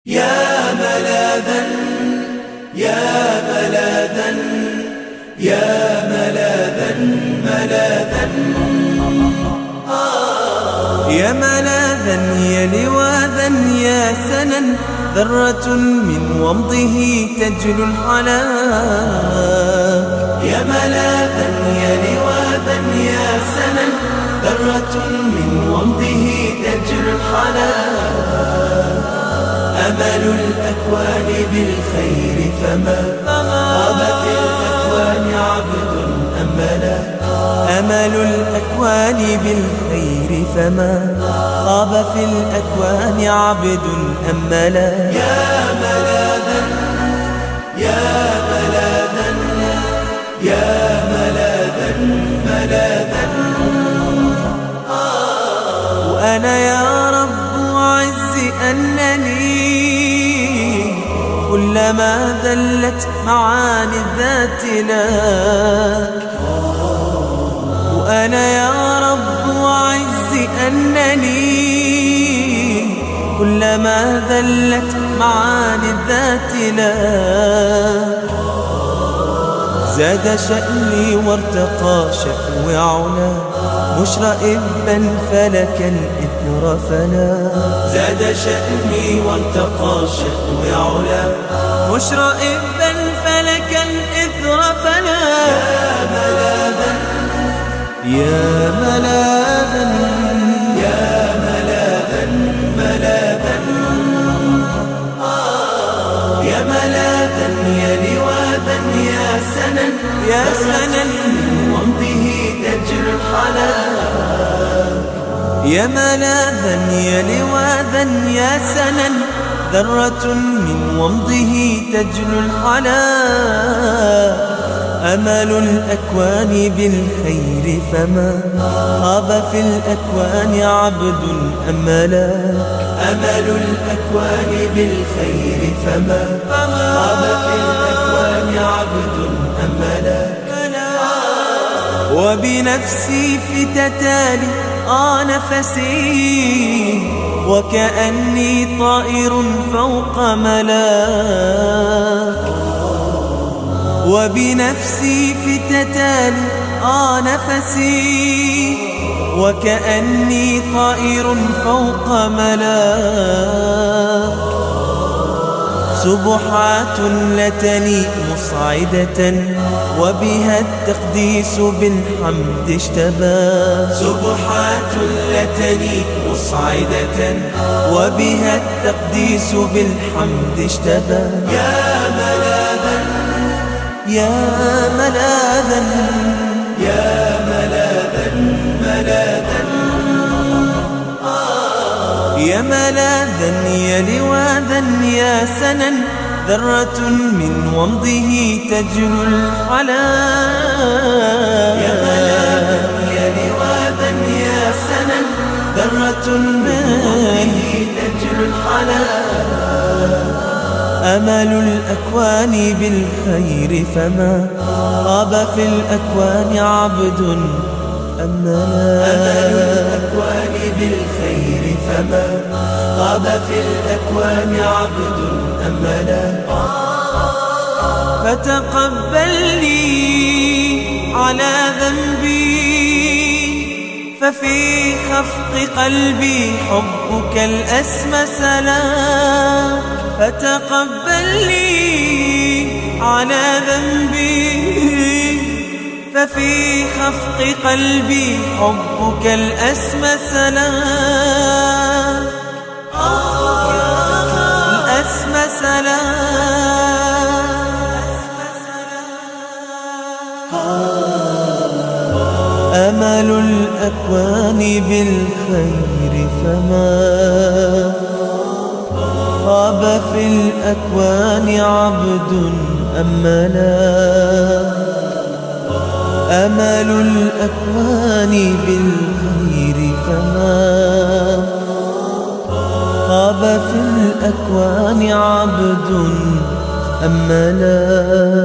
يا ملاذا يا ملاذا يا ملاذا ملاذا يا ملاذا يا لواذا يا سنا ذرة من ومضه تجلو الحلاك يا ملاذا يا لواذا يا سنا ذرة من ومضه تجلو الحلاك أمل الأكوان بالخير فما خاب في الأكوان عبد أملا أمل الأكوان بالخير فما خاب في الأكوان عبد أملا يا ملاذا يا ملاذا يا ملاذا ملاذا وأنا يا رب عز أنني كلما ذلت معاني الذات لك وأنا يا رب عز أنني كلما ذلت معاني الذات لك زاد شأني وارتقى شأوي علا مشرئبا فلك الإثر فلا زاد شأني وارتقى شأوي علا مشرئبا فلك الإثر فلا يا ملاذا يا ملاذا ملاذا يا ملاذا يا لواذا يا سنا يا سنا ومضه تجري الحلاك يا ملاذا يا لواذا يا سنا ذرة من ومضه تجلو الحلاك أمل الأكوان بالخير فما خاب في الأكوان عبد أملاك أمل الأكوان بالخير فما خاب في الأكوان عبد أملاك وبنفسي في تتالي نفسي وكأني طائر فوق ملاك وبنفسي في تتالي نفسي وكأني طائر فوق ملاك سبحات لتني مصعدة وبها التقديس بالحمد اشتبى سبحات لتني مصعدة وبها التقديس بالحمد اشتبى يا ملاذا يا ملاذا يا ملاذا ملاذا يا ملاذا يا لواذا يا سنا ذرة من ومضه تجلو الحلاك يا ملاذا يا لواذا يا سنا ذرة من ومضه تجلو الحلاك أمل الأكوان بالخير فما خاب في الأكوان عبد أملا أمل الأكوان بالخير فما خاب في الأكوان عبد أملا فتقبلني على ذنبي ففي خفق قلبي حبك الأسمى سلام فتقبلني على ذنبي ففي خفق قلبي حبك الأسمى سلام الأسمى سلام أمل الأكوان بالخير فما خاب في الأكوان عبد أملا أمل الأكوان بالخير فما خاب في الأكوان عبد أملا